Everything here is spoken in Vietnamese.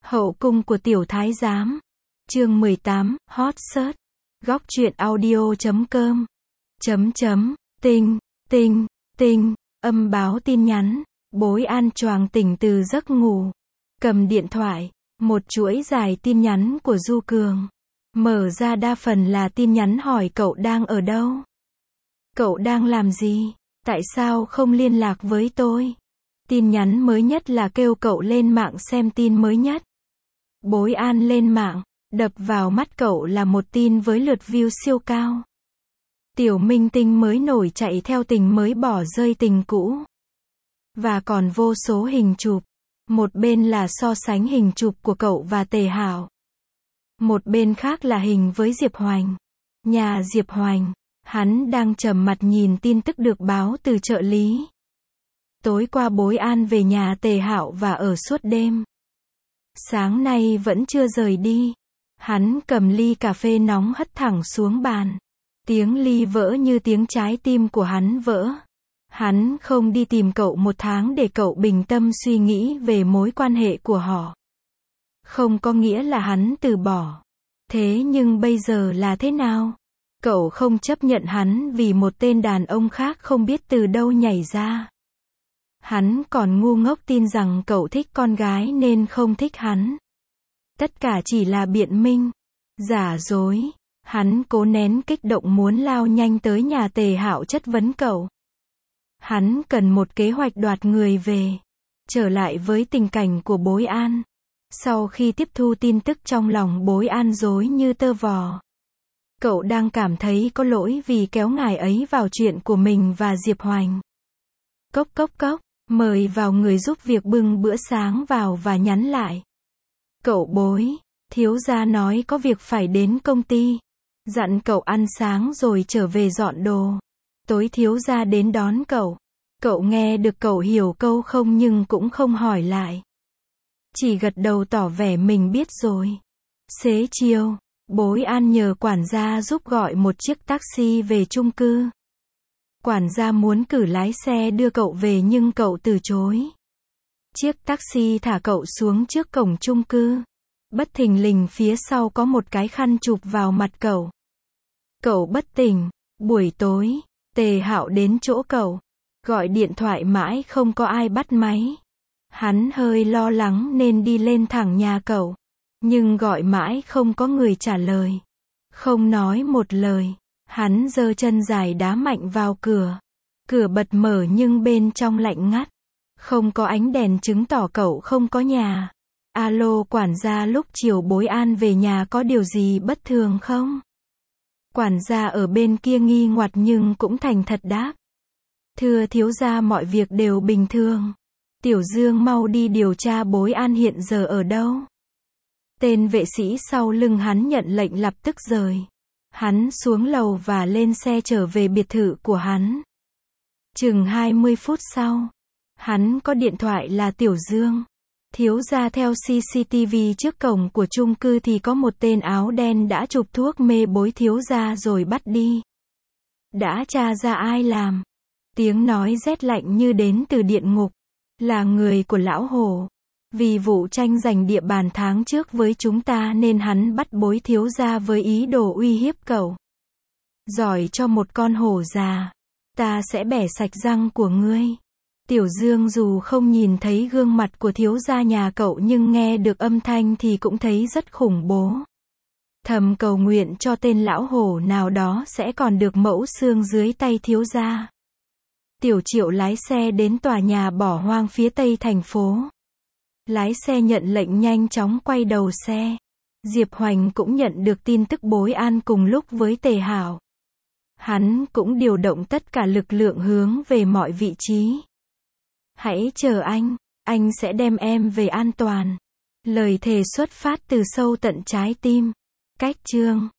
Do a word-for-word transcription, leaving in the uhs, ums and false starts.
Hậu cung của tiểu thái giám. Chương mười tám, hot search. Góc truyện audio chấm com. Chấm chấm, tinh, tinh, tinh, âm báo tin nhắn. Bối An choàng tỉnh từ giấc ngủ. Cầm điện thoại, một chuỗi dài tin nhắn của Du Cường. Mở ra đa phần là tin nhắn hỏi cậu đang ở đâu. Cậu đang làm gì? Tại sao không liên lạc với tôi? Tin nhắn mới nhất là kêu cậu lên mạng xem tin mới nhất. Bối An lên mạng, đập vào mắt cậu là một tin với lượt view siêu cao. Tiểu minh tinh mới nổi chạy theo tình mới bỏ rơi tình cũ. Và còn vô số hình chụp. Một bên là so sánh hình chụp của cậu và Tề Hạo. Một bên khác là hình với Diệp Hoành. Nhà Diệp Hoành, hắn đang trầm mặt nhìn tin tức được báo từ trợ lý. Tối qua Bối An về nhà Tề Hạo và ở suốt đêm. Sáng nay vẫn chưa rời đi. Hắn cầm ly cà phê nóng hất thẳng xuống bàn. Tiếng ly vỡ như tiếng trái tim của hắn vỡ. Hắn không đi tìm cậu một tháng để cậu bình tâm suy nghĩ về mối quan hệ của họ. Không có nghĩa là hắn từ bỏ. Thế nhưng bây giờ là thế nào? Cậu không chấp nhận hắn vì một tên đàn ông khác không biết từ đâu nhảy ra. Hắn còn ngu ngốc tin rằng cậu thích con gái nên không thích hắn. Tất cả chỉ là biện minh, giả dối. Hắn cố nén kích động muốn lao nhanh tới nhà Tề Hạo chất vấn cậu. Hắn cần một kế hoạch đoạt người về. Trở lại với tình cảnh của Bối An. Sau khi tiếp thu tin tức trong lòng Bối An rối như tơ vò. Cậu đang cảm thấy có lỗi vì kéo ngài ấy vào chuyện của mình và Diệp Hoành. Cốc cốc cốc, mời vào người giúp việc bưng bữa sáng vào và nhắn lại. Cậu Bối, thiếu gia nói có việc phải đến công ty. Dặn cậu ăn sáng rồi trở về dọn đồ. Tối thiếu gia đến đón cậu. Cậu nghe được cậu hiểu câu không nhưng cũng không hỏi lại. Chỉ gật đầu tỏ vẻ mình biết rồi. Xế chiều, Bối An nhờ quản gia giúp gọi một chiếc taxi về chung cư. Quản gia muốn cử lái xe đưa cậu về nhưng cậu từ chối. Chiếc taxi thả cậu xuống trước cổng chung cư. Bất thình lình phía sau có một cái khăn chụp vào mặt cậu. Cậu bất tỉnh. Buổi tối, Tề Hạo đến chỗ cậu. Gọi điện thoại mãi không có ai bắt máy. Hắn hơi lo lắng nên đi lên thẳng nhà cậu. Nhưng gọi mãi không có người trả lời. Không nói một lời. Hắn giơ chân dài đá mạnh vào cửa. Cửa bật mở nhưng bên trong lạnh ngắt. Không có ánh đèn chứng tỏ cậu không có nhà. Alo quản gia, lúc chiều Bối An về nhà có điều gì bất thường không? Quản gia ở bên kia nghi ngoặt nhưng cũng thành thật đáp. Thưa thiếu gia, mọi việc đều bình thường. Tiểu Dương mau đi điều tra Bối An hiện giờ ở đâu. Tên vệ sĩ sau lưng hắn nhận lệnh lập tức rời. Hắn xuống lầu và lên xe trở về biệt thự của hắn. Chừng hai mươi phút sau, hắn có điện thoại là Tiểu Dương. Thiếu gia, theo xê xê tê vê trước cổng của chung cư thì có một tên áo đen đã chụp thuốc mê Bối thiếu gia rồi bắt đi. Đã tra ra ai làm? Tiếng nói rét lạnh như đến từ địa ngục. Là người của lão hổ. Vì vụ tranh giành địa bàn tháng trước với chúng ta nên hắn bắt Bối thiếu gia với ý đồ uy hiếp cậu. Giỏi cho một con hổ già. Ta sẽ bẻ sạch răng của ngươi. Tiểu Dương dù không nhìn thấy gương mặt của thiếu gia nhà cậu nhưng nghe được âm thanh thì cũng thấy rất khủng bố. Thầm cầu nguyện cho tên lão hổ nào đó sẽ còn được mẫu xương dưới tay thiếu gia. Tiểu Triệu lái xe đến tòa nhà bỏ hoang phía tây thành phố. Lái xe nhận lệnh nhanh chóng quay đầu xe. Diệp Hoành cũng nhận được tin tức Bối An cùng lúc với Tề Hạo. Hắn cũng điều động tất cả lực lượng hướng về mọi vị trí. Hãy chờ anh, anh sẽ đem em về an toàn. Lời thề xuất phát từ sâu tận trái tim. Cách chương